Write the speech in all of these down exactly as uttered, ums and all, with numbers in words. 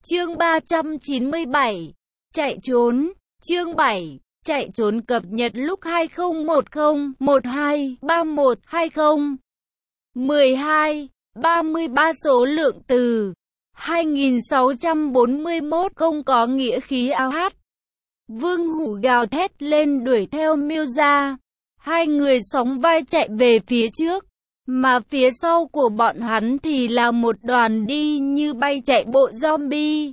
Chương ba trăm chín mươi bảy. Chạy trốn. Chương bảy. Chạy trốn cập nhật lúc hai không một không một hai ba một hai không mười hai ba mươi ba số lượng từ hai nghìn sáu trăm bốn mươi mốt không có nghĩa khí ao hát. Vương Hủ gào thét lên đuổi theo Miêu gia. Hai người sóng vai chạy về phía trước, mà phía sau của bọn hắn thì là một đoàn đi như bay chạy bộ zombie.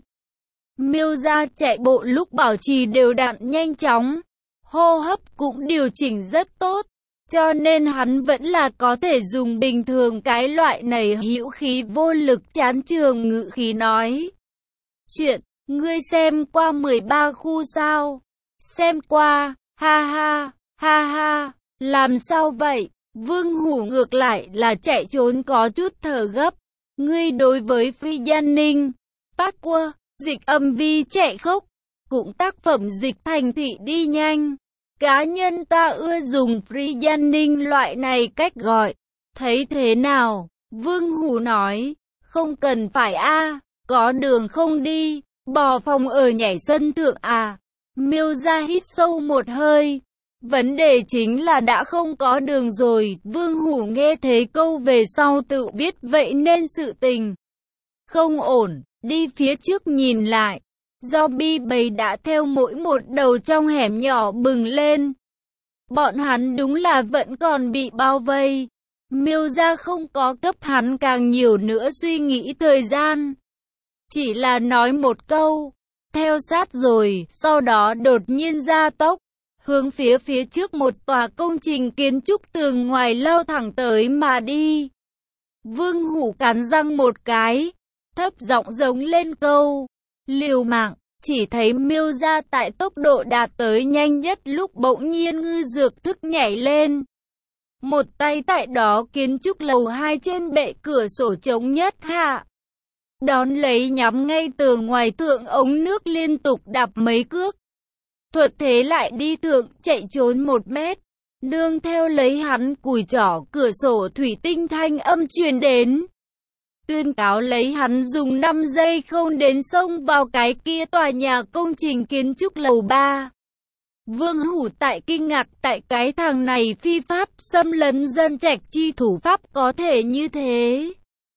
Miêu gia chạy bộ lúc bảo trì đều đặn nhanh chóng, hô hấp cũng điều chỉnh rất tốt, cho nên hắn vẫn là có thể dùng bình thường cái loại này hữu khí vô lực chán trường ngữ khí nói. Chuyện, ngươi xem qua mười ba khu sao? Xem qua, ha ha, ha ha, làm sao vậy? Vương Hủ ngược lại là chạy trốn có chút thở gấp. Ngươi đối với Free Yanning, Parkour, dịch âm vi chạy khốc, cũng tác phẩm dịch thành thị đi nhanh. Cá nhân ta ưa dùng Free Yanning loại này cách gọi. Thấy thế nào? Vương Hủ nói, không cần phải a, có đường không đi, bò phòng ở nhảy sân thượng à. Miêu gia hít sâu một hơi. Vấn đề chính là đã không có đường rồi. Vương Hủ nghe thấy câu về sau tự biết vậy nên sự tình không ổn, đi phía trước nhìn lại. Zombie bầy đã theo mỗi một đầu trong hẻm nhỏ bừng lên. Bọn hắn đúng là vẫn còn bị bao vây. Miêu gia không có cấp hắn càng nhiều nữa suy nghĩ thời gian. Chỉ là nói một câu, theo sát rồi, sau đó đột nhiên gia tốc, hướng phía phía trước một tòa công trình kiến trúc tường ngoài lao thẳng tới mà đi. Vương Hủ cắn răng một cái, thấp giọng giống lên câu, liều mạng. Chỉ thấy Miêu gia tại tốc độ đạt tới nhanh nhất lúc bỗng nhiên ngư dược thức nhảy lên. Một tay tại đó kiến trúc lầu hai trên bệ cửa sổ chống nhất hạ. Đón lấy nhắm ngay tường ngoài thượng ống nước liên tục đạp mấy cước. Thuật thế lại đi thượng chạy trốn một mét. Nương theo lấy hắn cùi trỏ cửa sổ thủy tinh thanh âm truyền đến. Tuyên cáo lấy hắn dùng năm giây không đến xông vào cái kia tòa nhà công trình kiến trúc lầu ba. Vương Hủ tại kinh ngạc tại cái thằng này phi pháp xâm lấn dân trạch chi thủ pháp có thể như thế.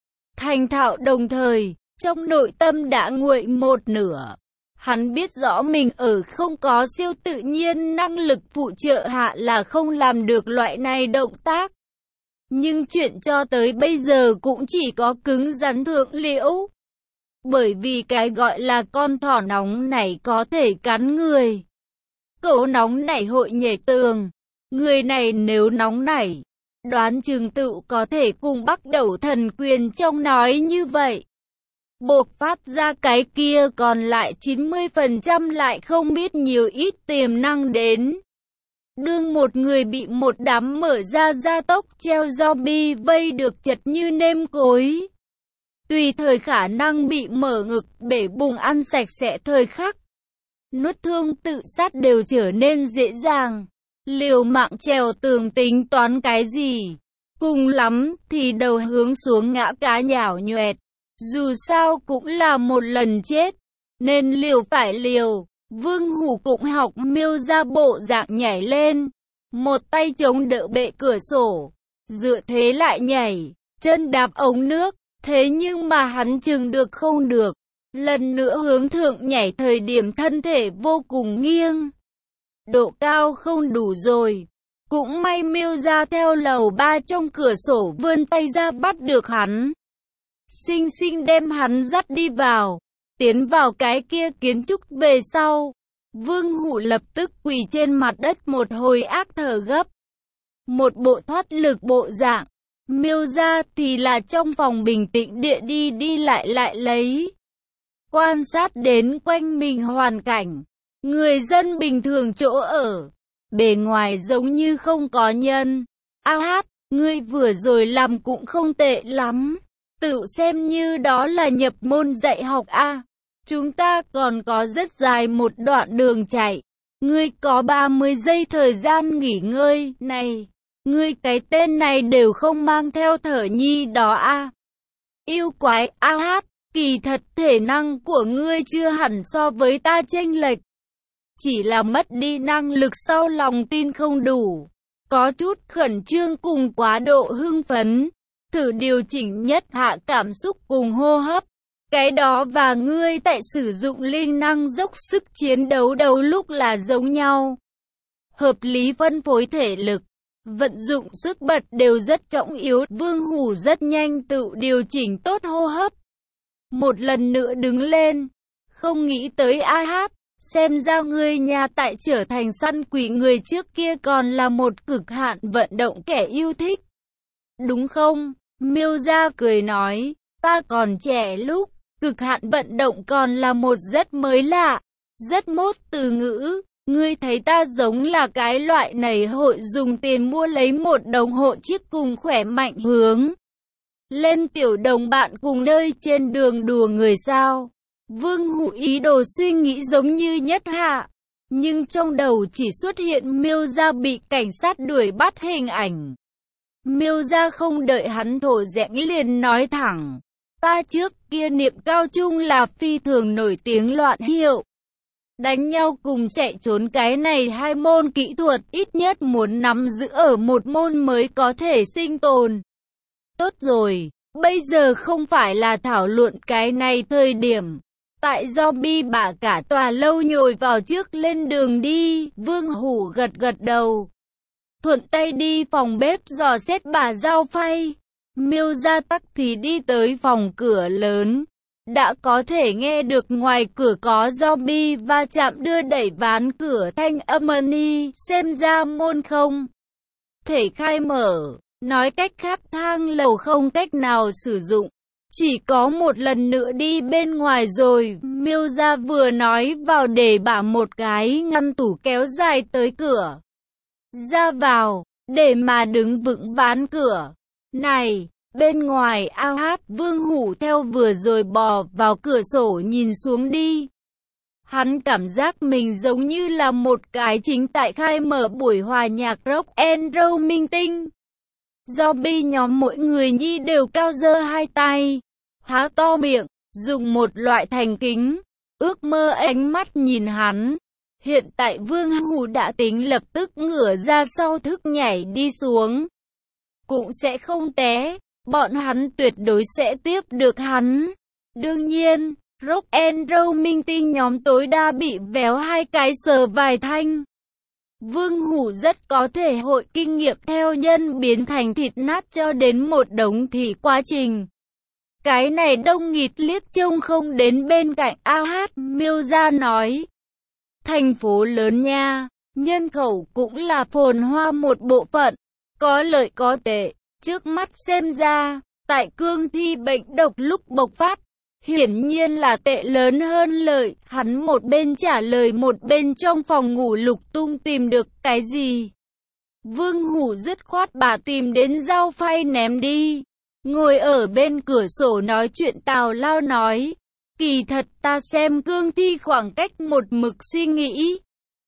Thành thạo đồng thời, trong nội tâm đã nguội một nửa. Hắn biết rõ mình ở không có siêu tự nhiên năng lực phụ trợ hạ là không làm được loại này động tác. Nhưng chuyện cho tới bây giờ cũng chỉ có cứng rắn thượng liễu. Bởi vì cái gọi là con thỏ nóng này có thể cắn người. Cậu nóng nảy hội nhảy tường. Người này nếu nóng nảy, đoán chừng tự có thể cùng Bắc Đẩu Thần Quyền trong nói như vậy. Bộc phát ra cái kia còn lại chín mươi phần trăm lại không biết nhiều ít tiềm năng đến. Đương một người bị một đám mở ra gia tốc treo zombie vây được chật như nêm cối. Tùy thời khả năng bị mở ngực bể bụng ăn sạch sẽ thời khắc. Nuốt thương tự sát đều trở nên dễ dàng. Liều mạng trèo tường tính toán cái gì. Cùng lắm thì đầu hướng xuống ngã cá nhào nhoẹt. Dù sao cũng là một lần chết. Nên liều phải liều. Vương Hủ cũng học Miêu gia bộ dạng nhảy lên. Một tay chống đỡ bệ cửa sổ. Dựa thế lại nhảy. Chân đạp ống nước. Thế nhưng mà hắn chừng được không được. Lần nữa hướng thượng nhảy thời điểm thân thể vô cùng nghiêng. Độ cao không đủ rồi. Cũng may Miêu gia theo lầu ba trong cửa sổ vươn tay ra bắt được hắn. Xinh xinh đem hắn dắt đi vào. Tiến vào cái kia kiến trúc về sau. Vương Hủ lập tức quỳ trên mặt đất một hồi ác thở gấp. Một bộ thoát lực bộ dạng. Miêu gia thì là trong phòng bình tĩnh địa đi đi lại lại lấy. Quan sát đến quanh mình hoàn cảnh. Người dân bình thường chỗ ở. Bề ngoài giống như không có nhân. A hát, ngươi vừa rồi làm cũng không tệ lắm. Tự xem như đó là nhập môn dạy học a. Chúng ta còn có rất dài một đoạn đường chạy. Ngươi có ba mươi giây thời gian nghỉ ngơi. Này, ngươi cái tên này đều không mang theo thở nhi đó a. Yêu quái a hát, Kỳ thật thể năng của ngươi chưa hẳn so với ta chênh lệch. Chỉ là mất đi năng lực sau lòng tin không đủ. Có chút khẩn trương cùng quá độ hưng phấn. Thử điều chỉnh nhất hạ cảm xúc cùng hô hấp. Cái đó và ngươi tại sử dụng linh năng dốc sức chiến đấu đầu lúc là giống nhau. Hợp lý phân phối thể lực, vận dụng sức bật đều rất trọng yếu. Vương Hủ rất nhanh tự điều chỉnh tốt hô hấp. Một lần nữa đứng lên. Không nghĩ tới a hát. Xem ra ngươi nhà tại trở thành săn quỷ người trước kia còn là một cực hạn vận động kẻ yêu thích. Đúng không? Miêu Gia cười nói. Ta còn trẻ lúc. Cực hạn vận động còn là một rất mới lạ, rất mốt từ ngữ. Ngươi thấy ta giống là cái loại này hội dùng tiền mua lấy một đồng hộ chiếc cùng khỏe mạnh hướng lên tiểu đồng bạn cùng nơi trên đường đùa người sao? Vương Hủ ý đồ suy nghĩ giống như Nhất Hạ, nhưng trong đầu chỉ xuất hiện Miêu Gia bị cảnh sát đuổi bắt hình ảnh. Miêu Gia không đợi hắn thổ dẽng liền nói thẳng. Ta trước kia niệm cao trung là phi thường nổi tiếng loạn hiệu. Đánh nhau cùng chạy trốn cái này hai môn kỹ thuật ít nhất muốn nắm giữ ở một môn mới có thể sinh tồn. Tốt rồi, bây giờ không phải là thảo luận cái này thời điểm. Tại zombie bả cả tòa lâu nhồi vào trước lên đường đi, Vương Hủ gật gật đầu. Thuận tay đi phòng bếp dò xét bà Dao Phay. Miêu Gia tắc thì đi tới phòng cửa lớn. Đã có thể nghe được ngoài cửa có zombie va chạm đưa đẩy ván cửa thanh âm ni, xem ra môn không thể khai mở. Nói cách khác thang lầu không cách nào sử dụng. Chỉ có một lần nữa đi bên ngoài rồi. Miêu Gia vừa nói vào để bả một cái ngăn tủ kéo dài tới cửa ra vào, để mà đứng vững ván cửa. Này, bên ngoài a hát, Vương Hủ theo vừa rồi bò vào cửa sổ nhìn xuống đi. Hắn cảm giác mình giống như là một cái chính tại khai mở buổi hòa nhạc rock and roll minh tinh. Zombie nhóm mỗi người nhi đều cao giơ hai tay, há to miệng, dùng một loại thành kính, ước mơ ánh mắt nhìn hắn. Hiện tại Vương Hủ đã tính lập tức ngửa ra sau thức nhảy đi xuống. Cũng sẽ không té, bọn hắn tuyệt đối sẽ tiếp được hắn. Đương nhiên, rock and roll minh tinh nhóm tối đa bị véo hai cái sờ vài thanh. Vương Hủ rất có thể hội kinh nghiệm theo nhân biến thành thịt nát cho đến một đống thì quá trình. Cái này đông nghịt liếc trông không đến bên cạnh a hát, Miêu Gia nói. Thành phố lớn nha, nhân khẩu cũng là phồn hoa một bộ phận, có lợi có tệ. Trước mắt xem ra, tại cương thi bệnh độc lúc bộc phát, hiển nhiên là tệ lớn hơn lợi. Hắn một bên trả lời một bên trong phòng ngủ lục tung tìm được cái gì. Vương Hủ dứt khoát bà tìm đến Dao Phay ném đi. Ngồi ở bên cửa sổ nói chuyện tào lao nói. Kỳ thật ta xem cương thi khoảng cách một mực suy nghĩ.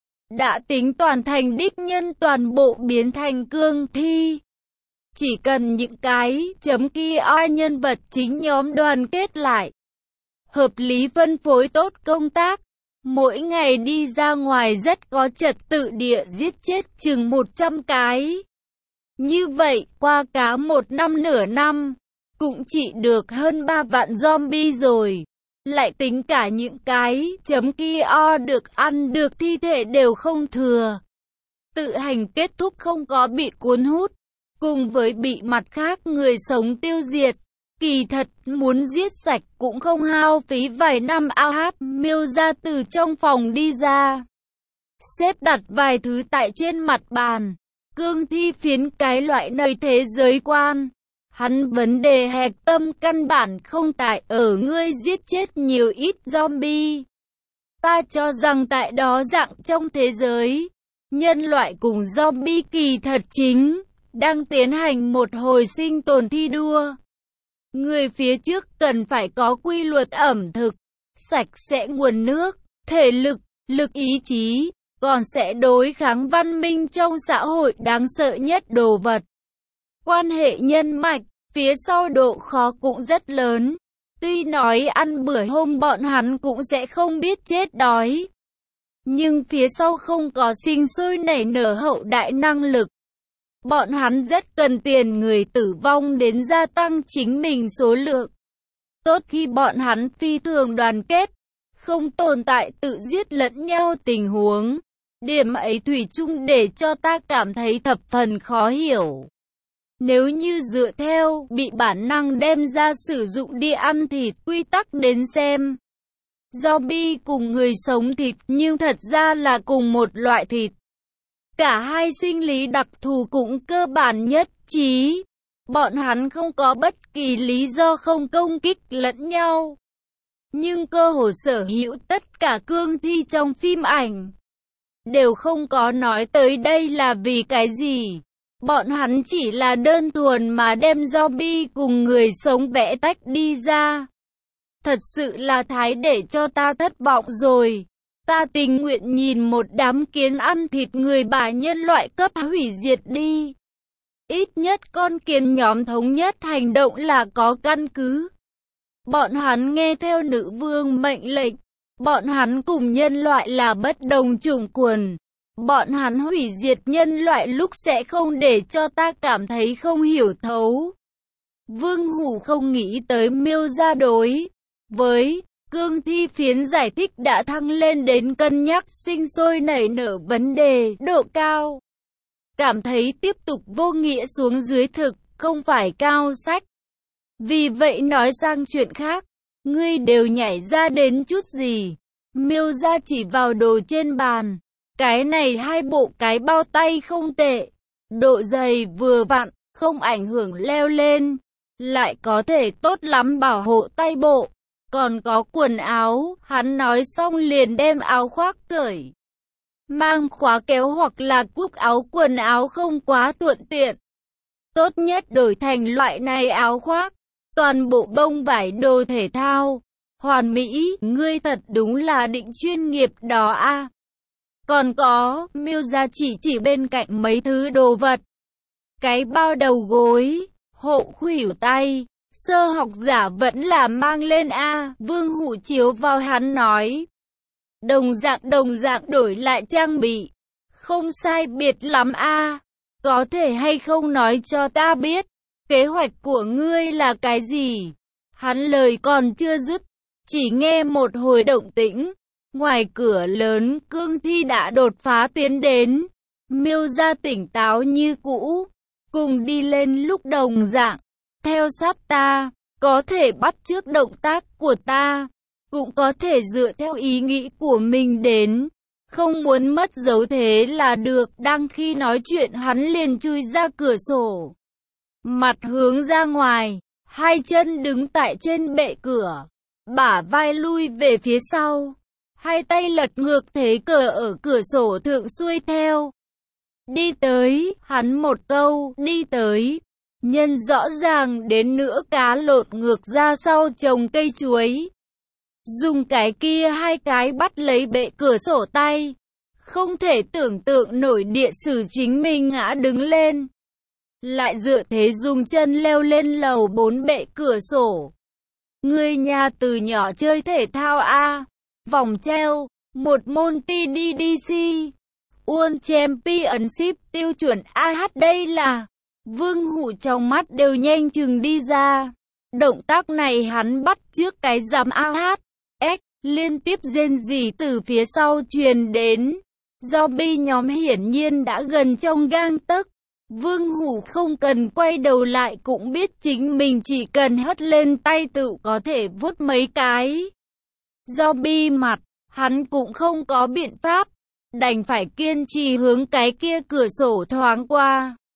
Đã tính toàn thành đích nhân toàn bộ biến thành cương thi. Chỉ cần những cái chấm kia oi nhân vật chính nhóm đoàn kết lại. Hợp lý phân phối tốt công tác. Mỗi ngày đi ra ngoài rất có trật tự địa giết chết chừng một trăm cái. Như vậy qua cá một năm nửa năm. Cũng chỉ được hơn ba vạn zombie rồi. Lại tính cả những cái chấm kia o được ăn được thi thể đều không thừa. Tự hành kết thúc không có bị cuốn hút. Cùng với bị mặt khác người sống tiêu diệt. Kỳ thật muốn giết sạch cũng không hao phí vài năm a hát. Miêu Gia từ trong phòng đi ra. Xếp đặt vài thứ tại trên mặt bàn. Cương thi phiến cái loại nơi thế giới quan. Hắn vấn đề hạch tâm căn bản không tại ở ngươi giết chết nhiều ít zombie. Ta cho rằng tại đó dạng trong thế giới, nhân loại cùng zombie kỳ thật chính đang tiến hành một hồi sinh tồn thi đua. Người phía trước cần phải có quy luật ẩm thực, sạch sẽ nguồn nước, thể lực, lực ý chí, còn sẽ đối kháng văn minh trong xã hội đáng sợ nhất đồ vật. Quan hệ nhân mạch, phía sau độ khó cũng rất lớn. Tuy nói ăn bữa hôm bọn hắn cũng sẽ không biết chết đói, nhưng phía sau không có sinh sôi nảy nở hậu đại năng lực. Bọn hắn rất cần tiền người tử vong đến gia tăng chính mình số lượng. Tốt khi bọn hắn phi thường đoàn kết, không tồn tại tự giết lẫn nhau tình huống. Điểm ấy thủy chung để cho ta cảm thấy thập phần khó hiểu. Nếu như dựa theo bị bản năng đem ra sử dụng đi ăn thịt quy tắc đến xem, zombie cùng người sống thịt nhưng thật ra là cùng một loại thịt. Cả hai sinh lý đặc thù cũng cơ bản nhất trí. Bọn hắn không có bất kỳ lý do không công kích lẫn nhau. Nhưng cơ hồ sở hữu tất cả cương thi trong phim ảnh đều không có nói tới đây là vì cái gì. Bọn hắn chỉ là đơn thuần mà đem zombie cùng người sống vẽ tách đi ra. Thật sự là thái để cho ta thất vọng rồi. Ta tình nguyện nhìn một đám kiến ăn thịt người bà nhân loại cấp hủy diệt đi. Ít nhất con kiến nhóm thống nhất hành động là có căn cứ. Bọn hắn nghe theo nữ vương mệnh lệnh. Bọn hắn cùng nhân loại là bất đồng chủng quần. Bọn hắn hủy diệt nhân loại lúc sẽ không để cho ta cảm thấy không hiểu thấu. Vương Hủ không nghĩ tới Miêu gia đối với cương thi phiến giải thích đã thăng lên đến cân nhắc sinh sôi nảy nở vấn đề độ cao. Cảm thấy tiếp tục vô nghĩa xuống dưới thực không phải cao sách. Vì vậy nói sang chuyện khác, ngươi đều nhảy ra đến chút gì? Miêu gia chỉ vào đồ trên bàn. Cái này hai bộ cái bao tay không tệ, độ dày vừa vặn, không ảnh hưởng leo lên, lại có thể tốt lắm bảo hộ tay bộ. Còn có quần áo, hắn nói xong liền đem áo khoác cởi. Mang khóa kéo hoặc là cúc áo quần áo không quá thuận tiện. Tốt nhất đổi thành loại này áo khoác, toàn bộ bông vải đồ thể thao. Hoàn mỹ, ngươi thật đúng là định chuyên nghiệp đó a. Còn có, Miêu gia chỉ chỉ bên cạnh mấy thứ đồ vật. Cái bao đầu gối, hộ khuỷu tay, sơ học giả vẫn là mang lên a. Vương Hủ chiếu vào hắn nói. Đồng dạng đồng dạng đổi lại trang bị. Không sai biệt lắm a. Có thể hay không nói cho ta biết, kế hoạch của ngươi là cái gì? Hắn lời còn chưa dứt, chỉ nghe một hồi động tĩnh. Ngoài cửa lớn, cương thi đã đột phá tiến đến. Miêu gia tỉnh táo như cũ, cùng đi lên lúc đồng dạng. Theo sát ta, có thể bắt chước động tác của ta, cũng có thể dựa theo ý nghĩ của mình đến. Không muốn mất dấu thế là được. Đang khi nói chuyện hắn liền chui ra cửa sổ, mặt hướng ra ngoài, hai chân đứng tại trên bệ cửa, bả vai lui về phía sau. Hai tay lật ngược thế cờ ở cửa sổ thượng xuôi theo. Đi tới, hắn một câu, đi tới. Nhân rõ ràng đến nữa cá lột ngược ra sau trồng cây chuối. Dùng cái kia hai cái bắt lấy bệ cửa sổ tay. Không thể tưởng tượng nổi địa sử chính mình ngã đứng lên. Lại dựa thế dùng chân leo lên lầu bốn bệ cửa sổ. Người nhà từ nhỏ chơi thể thao a. Vòng treo, một môn tê đê đê xê, World Championship tiêu chuẩn a hát đây là. Vương Hủ trong mắt đều nhanh chừng đi ra. Động tác này hắn bắt trước cái giám a hát. X, liên tiếp rên rỉ từ phía sau truyền đến. Zombie nhóm hiển nhiên đã gần trong gang tấc. Vương Hủ không cần quay đầu lại cũng biết chính mình chỉ cần hất lên tay tự có thể vuốt mấy cái. Zombie mặt, hắn cũng không có biện pháp, đành phải kiên trì hướng cái kia cửa sổ thoáng qua.